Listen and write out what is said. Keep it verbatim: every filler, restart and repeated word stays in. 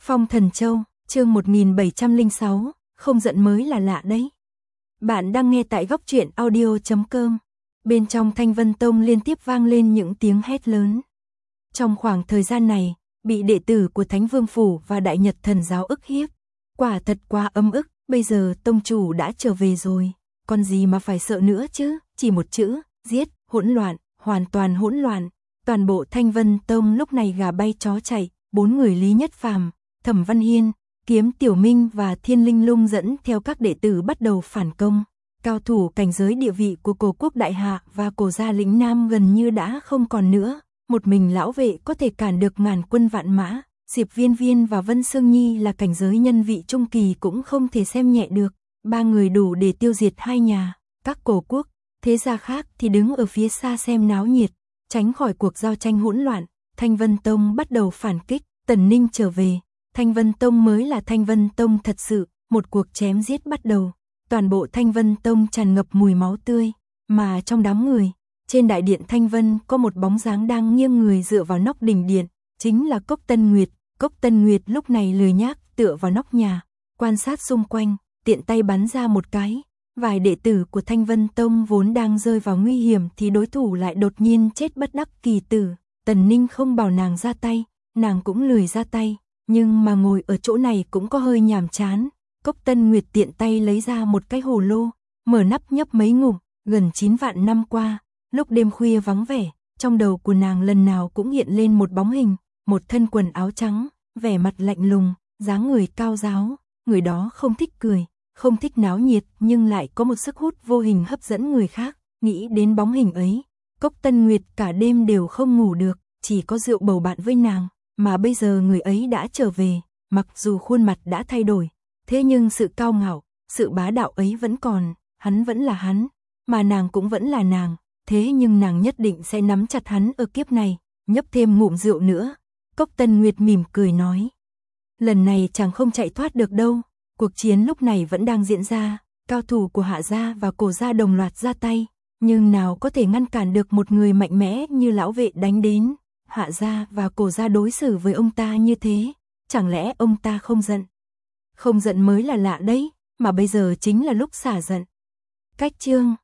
Phong Thần Châu, chương một nghìn bảy trăm lẻ sáu, không giận mới là lạ đấy. Bạn đang nghe tại góc truyện audio chấm com. Bên trong Thanh Vân Tông liên tiếp vang lên những tiếng hét lớn. Trong khoảng thời gian này, bị đệ tử của Thánh Vương Phủ và Đại Nhật Thần Giáo ức hiếp. Quả thật quá âm ức, bây giờ tông chủ đã trở về rồi. Còn gì mà phải sợ nữa chứ, chỉ một chữ, giết, hỗn loạn, hoàn toàn hỗn loạn. Toàn bộ Thanh Vân Tông lúc này gà bay chó chạy, bốn người Lý Nhất Phàm, Thẩm Văn Hiên, Kiếm Tiểu Minh và Thiên Linh Lung dẫn theo các đệ tử bắt đầu phản công. Cao thủ cảnh giới địa vị của Cổ Quốc Đại Hạ và Cổ gia lĩnh Nam gần như đã không còn nữa. Một mình lão vệ có thể cản được ngàn quân vạn mã. Diệp Viên Viên và Vân Sương Nhi là cảnh giới nhân vị trung kỳ cũng không thể xem nhẹ được. Ba người đủ để tiêu diệt hai nhà. Các cổ quốc, thế gia khác thì đứng ở phía xa xem náo nhiệt. Tránh khỏi cuộc giao tranh hỗn loạn, Thanh Vân Tông bắt đầu phản kích. Tần Ninh trở về. Thanh Vân Tông mới là Thanh Vân Tông thật sự. Một cuộc chém giết bắt đầu. Toàn bộ Thanh Vân Tông tràn ngập mùi máu tươi. Mà trong đám người, trên đại điện Thanh Vân có một bóng dáng đang nghiêng người dựa vào nóc đỉnh điện. Chính là Cốc Tân Nguyệt. Cốc Tân Nguyệt lúc này lười nhác tựa vào nóc nhà. Quan sát xung quanh, tiện tay bắn ra một cái. Vài đệ tử của Thanh Vân Tông vốn đang rơi vào nguy hiểm thì đối thủ lại đột nhiên chết bất đắc kỳ tử. Tần Ninh không bảo nàng ra tay, nàng cũng lười ra tay. Nhưng mà ngồi ở chỗ này cũng có hơi nhàm chán. Cốc Tân Nguyệt tiện tay lấy ra một cái hồ lô, mở nắp nhấp mấy ngụm. Gần chín vạn năm qua, lúc đêm khuya vắng vẻ, trong đầu của nàng lần nào cũng hiện lên một bóng hình, một thân quần áo trắng, vẻ mặt lạnh lùng, dáng người cao ráo. Người đó không thích cười, không thích náo nhiệt nhưng lại có một sức hút vô hình hấp dẫn người khác. Nghĩ đến bóng hình ấy, Cốc Tân Nguyệt cả đêm đều không ngủ được, chỉ có rượu bầu bạn với nàng. Mà bây giờ người ấy đã trở về, mặc dù khuôn mặt đã thay đổi, thế nhưng sự cao ngạo, sự bá đạo ấy vẫn còn. Hắn vẫn là hắn, mà nàng cũng vẫn là nàng. Thế nhưng nàng nhất định sẽ nắm chặt hắn ở kiếp này. Nhấp thêm ngụm rượu nữa, Cốc Tân Nguyệt mỉm cười nói. Lần này chàng không chạy thoát được đâu. Cuộc chiến lúc này vẫn đang diễn ra. Cao thủ của Hạ gia và Cổ gia đồng loạt ra tay. Nhưng nào có thể ngăn cản được một người mạnh mẽ như lão vệ đánh đến. Hạ gia và Cổ gia đối xử với ông ta như thế. Chẳng lẽ ông ta không giận? Không giận mới là lạ đấy. Mà bây giờ chính là lúc xả giận. Cách chương